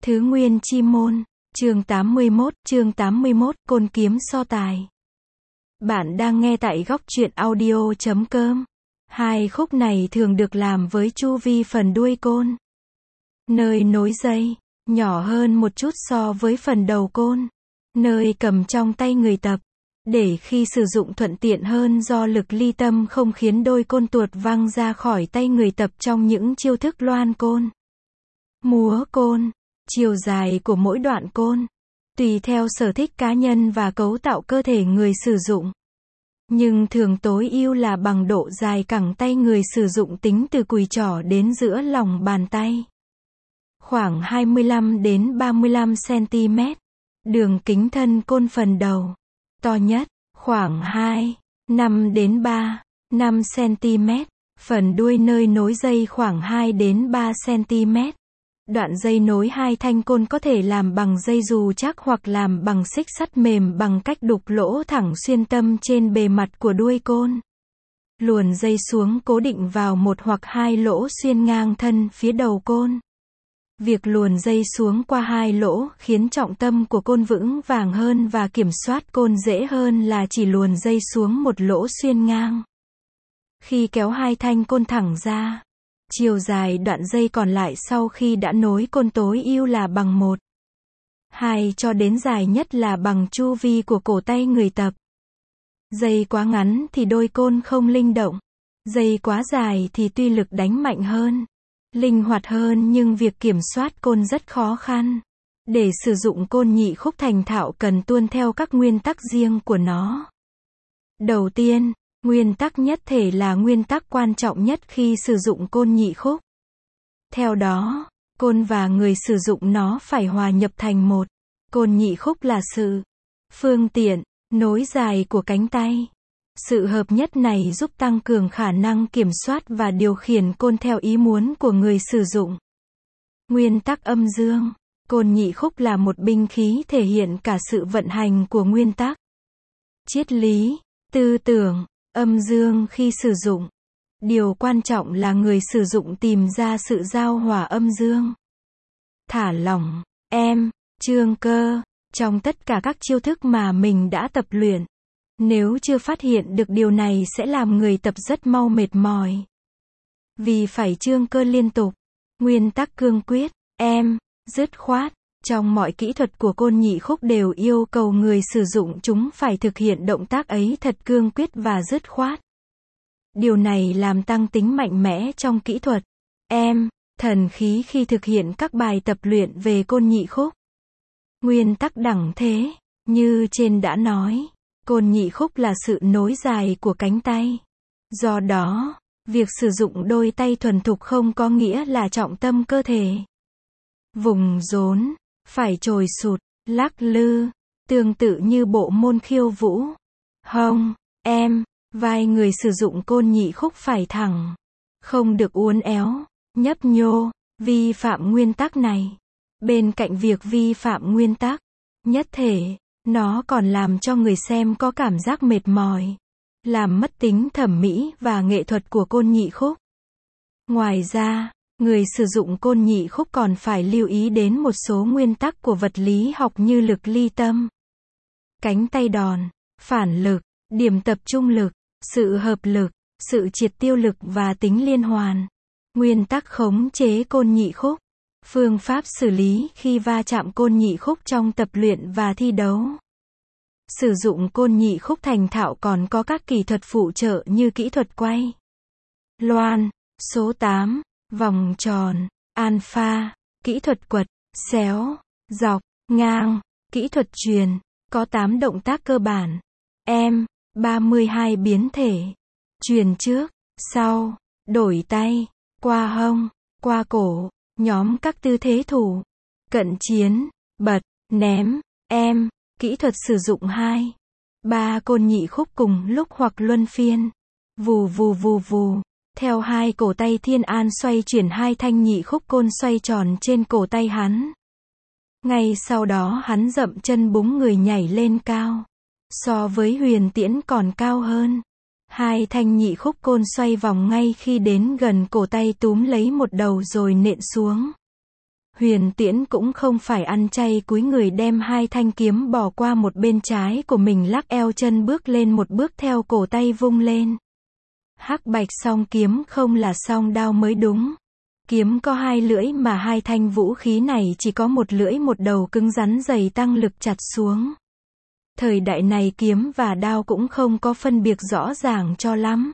Thứ Nguyên Chi Môn, chương 81, Côn Kiếm So Tài. Bạn đang nghe tại góc truyện audio.com. Hai khúc này thường được làm với chu vi phần đuôi côn. Nơi nối dây, nhỏ hơn một chút so với phần đầu côn. Nơi cầm trong tay người tập. Để khi sử dụng thuận tiện hơn do lực ly tâm không khiến đôi côn tuột văng ra khỏi tay người tập trong những chiêu thức loan côn. Múa côn. Chiều dài của mỗi đoạn côn, tùy theo sở thích cá nhân và cấu tạo cơ thể người sử dụng. Nhưng thường tối ưu là bằng độ dài cẳng tay người sử dụng tính từ cùi trỏ đến giữa lòng bàn tay. Khoảng 25 đến 35 cm. Đường kính thân côn phần đầu, to nhất, khoảng 5 đến 5 cm. Phần đuôi nơi nối dây khoảng 2 đến 3 cm. Đoạn dây nối hai thanh côn có thể làm bằng dây dù chắc hoặc làm bằng xích sắt mềm bằng cách đục lỗ thẳng xuyên tâm trên bề mặt của đuôi côn. Luồn dây xuống cố định vào một hoặc hai lỗ xuyên ngang thân phía đầu côn. Việc luồn dây xuống qua hai lỗ khiến trọng tâm của côn vững vàng hơn và kiểm soát côn dễ hơn là chỉ luồn dây xuống một lỗ xuyên ngang. Khi kéo hai thanh côn thẳng ra, chiều dài đoạn dây còn lại sau khi đã nối côn tối ưu là bằng 1/2 cho đến dài nhất là bằng chu vi của cổ tay người tập. Dây quá ngắn thì đôi côn không linh động. Dây quá dài thì tuy lực đánh mạnh hơn, linh hoạt hơn nhưng việc kiểm soát côn rất khó khăn. Để sử dụng côn nhị khúc thành thạo cần tuân theo các nguyên tắc riêng của nó. Đầu tiên, nguyên tắc nhất thể là nguyên tắc quan trọng nhất khi sử dụng côn nhị khúc. Theo đó, côn và người sử dụng nó phải hòa nhập thành một. Côn nhị khúc là sự phương tiện nối dài của cánh tay. Sự hợp nhất này giúp tăng cường khả năng kiểm soát và điều khiển côn theo ý muốn của người sử dụng. Nguyên tắc âm dương. Côn nhị khúc là một binh khí thể hiện cả sự vận hành của nguyên tắc triết lý, tư tưởng, âm dương khi sử dụng. Điều quan trọng là người sử dụng tìm ra sự giao hòa âm dương. Thả lỏng, trương cơ, trong tất cả các chiêu thức mà mình đã tập luyện. Nếu chưa phát hiện được điều này sẽ làm người tập rất mau mệt mỏi. Vì phải trương cơ liên tục. Nguyên tắc cương quyết, dứt khoát. Trong mọi kỹ thuật của côn nhị khúc đều yêu cầu người sử dụng chúng phải thực hiện động tác ấy thật cương quyết và dứt khoát. Điều này làm tăng tính mạnh mẽ trong kỹ thuật, thần khí khi thực hiện các bài tập luyện về côn nhị khúc. Nguyên tắc đẳng thế, như trên đã nói, côn nhị khúc là sự nối dài của cánh tay. Do đó, việc sử dụng đôi tay thuần thục không có nghĩa là trọng tâm cơ thể. Vùng rốn, phải trồi sụt, lắc lư, tương tự như bộ môn khiêu vũ. Hông, vai người sử dụng côn nhị khúc phải thẳng, không được uốn éo, nhấp nhô, vi phạm nguyên tắc này. Bên cạnh việc vi phạm nguyên tắc nhất thể, nó còn làm cho người xem có cảm giác mệt mỏi, làm mất tính thẩm mỹ và nghệ thuật của côn nhị khúc. Ngoài ra, người sử dụng côn nhị khúc còn phải lưu ý đến một số nguyên tắc của vật lý học như lực ly tâm, cánh tay đòn, phản lực, điểm tập trung lực, sự hợp lực, sự triệt tiêu lực và tính liên hoàn. Nguyên tắc khống chế côn nhị khúc. Phương pháp xử lý khi va chạm côn nhị khúc trong tập luyện và thi đấu. Sử dụng côn nhị khúc thành thạo còn có các kỹ thuật phụ trợ như kỹ thuật quay loan, số 8, vòng tròn, alpha, kỹ thuật quật, xéo, dọc, ngang, kỹ thuật chuyền, có 8 động tác cơ bản. 32 biến thể. Chuyền trước, sau, đổi tay, qua hông, qua cổ, nhóm các tư thế thủ, cận chiến, bật, ném, kỹ thuật sử dụng 2-3 côn nhị khúc cùng lúc hoặc luân phiên. Vù vù vù vù. Theo hai cổ tay Thiên An xoay chuyển hai thanh nhị khúc côn xoay tròn trên cổ tay hắn. Ngay sau đó hắn dậm chân búng người nhảy lên cao. So với huyền tiễn còn cao hơn. Hai thanh nhị khúc côn xoay vòng ngay khi đến gần cổ tay túm lấy một đầu rồi nện xuống. Huyền Tiễn cũng không phải ăn chay cúi người đem hai thanh kiếm bỏ qua một bên trái của mình, lắc eo chân bước lên một bước theo cổ tay vung lên. Hắc bạch song kiếm không là song đao mới đúng. Kiếm có hai lưỡi mà hai thanh vũ khí này chỉ có một lưỡi, một đầu cứng rắn dày tăng lực chặt xuống. Thời đại này kiếm và đao cũng không có phân biệt rõ ràng cho lắm.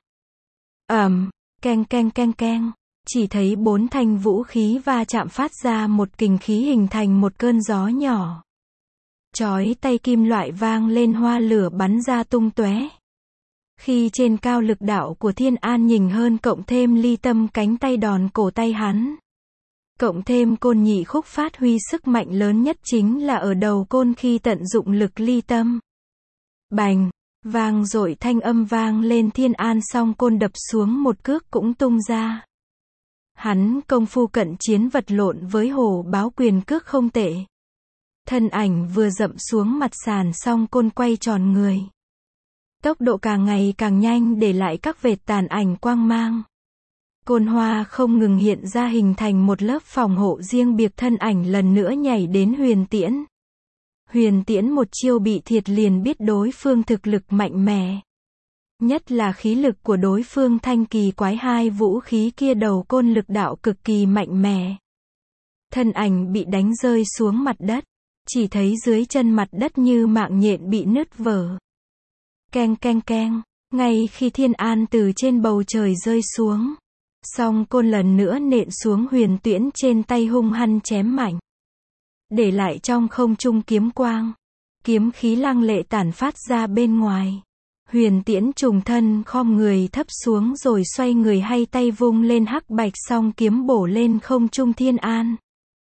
Keng keng keng keng. Chỉ thấy bốn thanh vũ khí va chạm phát ra một kình khí hình thành một cơn gió nhỏ. Chói tay kim loại vang lên, hoa lửa bắn ra tung tóe. Khi trên cao lực đạo của Thiên An nhỉnh hơn, cộng thêm ly tâm cánh tay đòn cổ tay hắn. Cộng thêm côn nhị khúc phát huy sức mạnh lớn nhất chính là ở đầu côn khi tận dụng lực ly tâm. Bành, vang dội thanh âm vang lên, Thiên An song côn đập xuống một cước cũng tung ra. Hắn công phu cận chiến vật lộn với hổ báo quyền cước không tệ. Thân ảnh vừa dậm xuống mặt sàn song côn quay tròn người. Tốc độ càng ngày càng nhanh, để lại các vệt tàn ảnh quang mang. Côn hoa không ngừng hiện ra hình thành một lớp phòng hộ riêng biệt, thân ảnh lần nữa nhảy đến Huyền Tiễn. Huyền Tiễn một chiêu bị thiệt liền biết đối phương thực lực mạnh mẽ. Nhất là khí lực của đối phương thanh kỳ quái, hai vũ khí kia đầu côn lực đạo cực kỳ mạnh mẽ. Thân ảnh bị đánh rơi xuống mặt đất. Chỉ thấy dưới chân mặt đất như mạng nhện bị nứt vỡ. Keng keng keng. Ngay khi Thiên An từ trên bầu trời rơi xuống, song côn lần nữa nện xuống Huyền Tiễn trên tay, hung hăng chém mạnh. Để lại trong không trung kiếm quang. Kiếm khí lăng lệ tản phát ra bên ngoài. Huyền Tiễn trùng thân khom người thấp xuống rồi xoay người, hay tay vung lên, hắc bạch song kiếm bổ lên không trung Thiên An.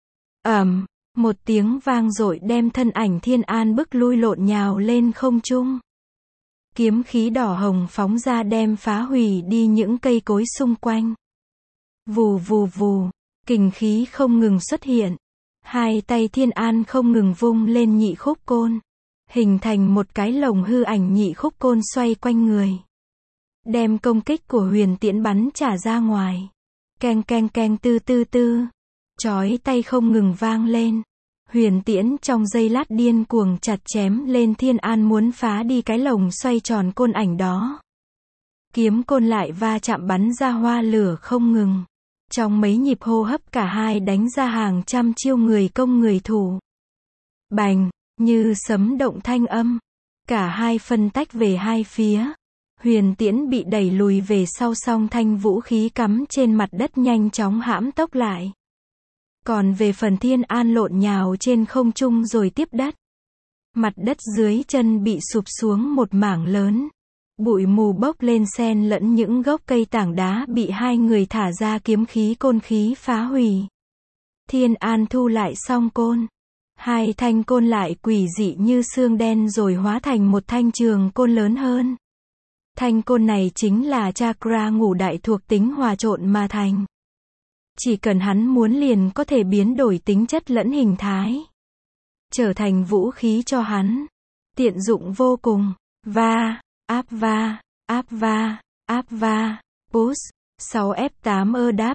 Một tiếng vang dội đem thân ảnh Thiên An bức lui, lộn nhào lên không trung. Kiếm khí đỏ hồng phóng ra đem phá hủy đi những cây cối xung quanh. Vù vù vù, kình khí không ngừng xuất hiện. Hai tay Thiên An không ngừng vung lên nhị khúc côn. Hình thành một cái lồng hư ảnh, nhị khúc côn xoay quanh người. Đem công kích của Huyền Tiễn bắn trả ra ngoài. Keng keng keng, tư tư tư. Chói tay không ngừng vang lên. Huyền Tiễn trong giây lát điên cuồng chặt chém lên Thiên An, muốn phá đi cái lồng xoay tròn côn ảnh đó. Kiếm côn lại va chạm bắn ra hoa lửa không ngừng. Trong mấy nhịp hô hấp cả hai đánh ra hàng trăm chiêu người công người thủ. Bành, như sấm động thanh âm. Cả hai phân tách về hai phía. Huyền Tiễn bị đẩy lùi về sau, song thanh vũ khí cắm trên mặt đất nhanh chóng hãm tốc lại. Còn về phần Thiên An lộn nhào trên không trung rồi tiếp đất. Mặt đất dưới chân bị sụp xuống một mảng lớn. Bụi mù bốc lên xen lẫn những gốc cây tảng đá bị hai người thả ra kiếm khí côn khí phá hủy. Thiên An thu lại song côn. Hai thanh côn lại quỷ dị như xương đen rồi hóa thành một thanh trường côn lớn hơn. Thanh côn này chính là chakra ngũ đại thuộc tính hòa trộn mà thành. Chỉ cần hắn muốn liền có thể biến đổi tính chất lẫn hình thái. Trở thành vũ khí cho hắn. Tiện dụng vô cùng. Áp va, push. 6F8 đáp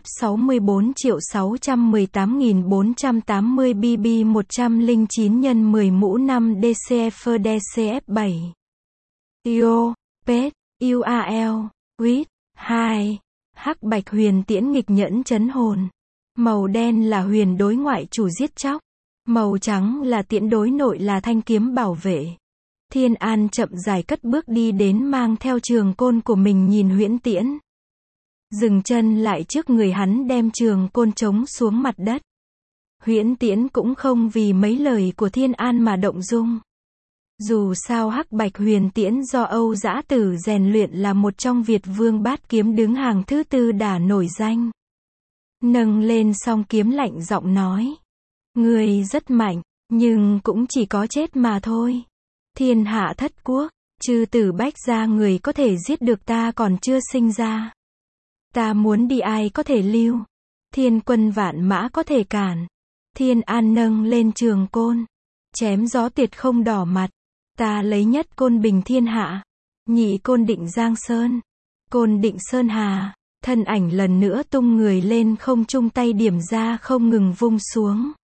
64.618.480 BB 109 x 10 mũ 5 DCF DCF7. Io, Pet, UAL, Quýt, 2. Hắc bạch Huyền Tiễn nghịch nhẫn chấn hồn. Màu đen là huyền đối ngoại chủ giết chóc. Màu trắng là Tiễn đối nội là thanh kiếm bảo vệ. Thiên An chậm rãi cất bước đi đến, mang theo trường côn của mình nhìn Huyễn Tiễn. Dừng chân lại trước người hắn, đem trường côn trống xuống mặt đất. Huyễn Tiễn cũng không vì mấy lời của Thiên An mà động dung. Dù sao hắc bạch Huyền Tiễn do Âu Dã Tử rèn luyện là một trong Việt Vương Bát Kiếm đứng hàng thứ tư đã nổi danh. Nâng lên song kiếm lạnh giọng nói. Ngươi rất mạnh, nhưng cũng chỉ có chết mà thôi. Thiên hạ thất quốc, chư tử bách gia người có thể giết được ta còn chưa sinh ra. Ta muốn đi ai có thể lưu. Thiên quân vạn mã có thể cản. Thiên An nâng lên trường côn. Chém gió tuyệt không đỏ mặt. Ta lấy nhất côn bình thiên hạ. Nhị côn định giang sơn. Côn định sơn hà. Thân ảnh lần nữa tung người lên không trung, tay điểm ra không ngừng vung xuống.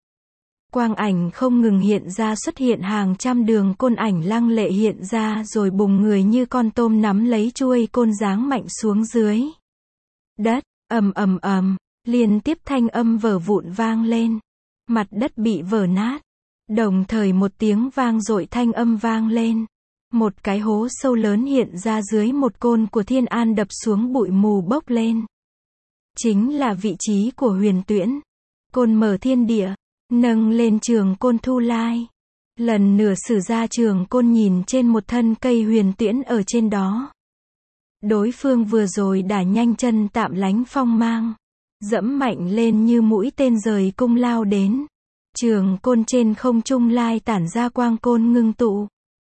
Quang ảnh không ngừng hiện ra, xuất hiện hàng trăm đường côn ảnh lăng lệ hiện ra rồi bùng người như con tôm nắm lấy chuôi côn giáng mạnh xuống dưới đất, ầm ầm ầm, liên tiếp thanh âm vỡ vụn vang lên. Mặt đất bị vỡ nát. Đồng thời một tiếng vang dội thanh âm vang lên. Một cái hố sâu lớn hiện ra dưới một côn của Thiên An đập xuống, bụi mù bốc lên. Chính là vị trí của Huyền Tuyễn. Côn mở thiên địa, nâng lên trường côn thu lai. Lần nửa sử ra trường côn nhìn trên một thân cây Huyền Tuyễn ở trên đó. Đối phương vừa rồi đã nhanh chân tạm lánh phong mang. Dẫm mạnh lên như mũi tên rời cung lao đến. Trường côn trên không trung lai tản ra quang côn ngưng tụ.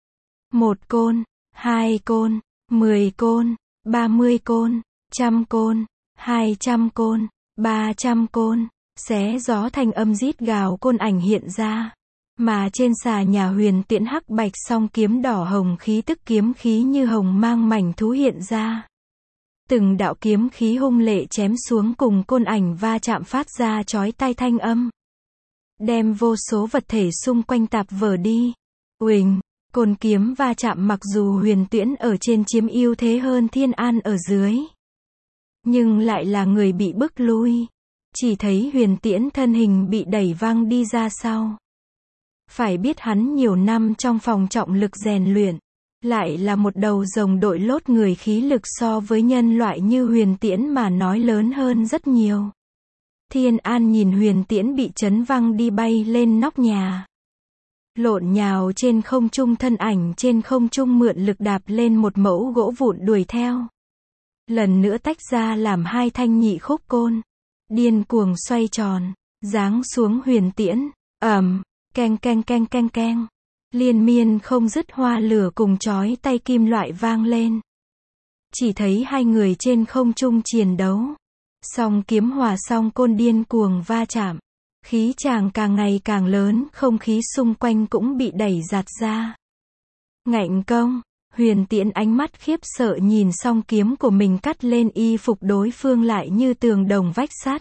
1 côn, 2 côn, 10 côn, 30 côn, 100 côn, 200 côn, 300 côn. Xé gió thanh âm rít gào côn ảnh hiện ra. Mà trên xà nhà Huyền Tuyễn hắc bạch song kiếm đỏ hồng, khí tức kiếm khí như hồng mang mảnh thú hiện ra. Từng đạo kiếm khí hung lệ chém xuống, cùng côn ảnh va chạm phát ra chói tai thanh âm. Đem vô số vật thể xung quanh tạp vỡ đi. Uỳnh, côn kiếm va chạm, mặc dù Huyền Tuyễn ở trên chiếm ưu thế hơn Thiên An ở dưới. Nhưng lại là người bị bức lui. Chỉ thấy Huyền Tuyễn thân hình bị đẩy văng đi ra sau. Phải biết hắn nhiều năm trong phòng trọng lực rèn luyện. Lại là một đầu rồng đội lốt người, khí lực so với nhân loại như Huyền Tuyễn mà nói lớn hơn rất nhiều. Thiên An nhìn Huyền Tuyễn bị chấn văng đi, bay lên nóc nhà. Lộn nhào trên không trung, thân ảnh trên không trung mượn lực đạp lên một mẫu gỗ vụn đuổi theo. Lần nữa tách ra làm 2 thanh nhị khúc côn. Điên cuồng xoay tròn, giáng xuống Huyền Tuyễn. Keng keng keng keng keng. Liên miên không dứt hoa lửa cùng chói tay kim loại vang lên. Chỉ thấy hai người trên không trung chiến đấu. Song kiếm hòa song côn điên cuồng va chạm. Khí tràng càng ngày càng lớn, không khí xung quanh cũng bị đẩy giạt ra. Ngạnh công, Huyền Tuyễn ánh mắt khiếp sợ nhìn song kiếm của mình cắt lên y phục đối phương lại như tường đồng vách sắt.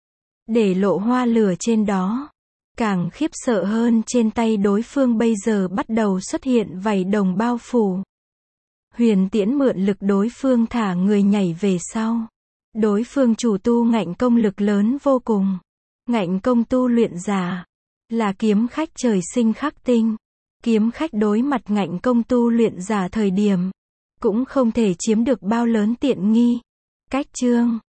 Để lộ hoa lửa trên đó. Càng khiếp sợ hơn, trên tay đối phương bây giờ bắt đầu xuất hiện vảy đồng bao phủ. Huyền Tuyễn mượn lực đối phương thả người nhảy về sau. Đối phương chủ tu ngạnh công lực lớn vô cùng. Ngạnh công tu luyện giả. Là kiếm khách trời sinh khắc tinh. Kiếm khách đối mặt ngạnh công tu luyện giả thời điểm. Cũng không thể chiếm được bao lớn tiện nghi. Cách chương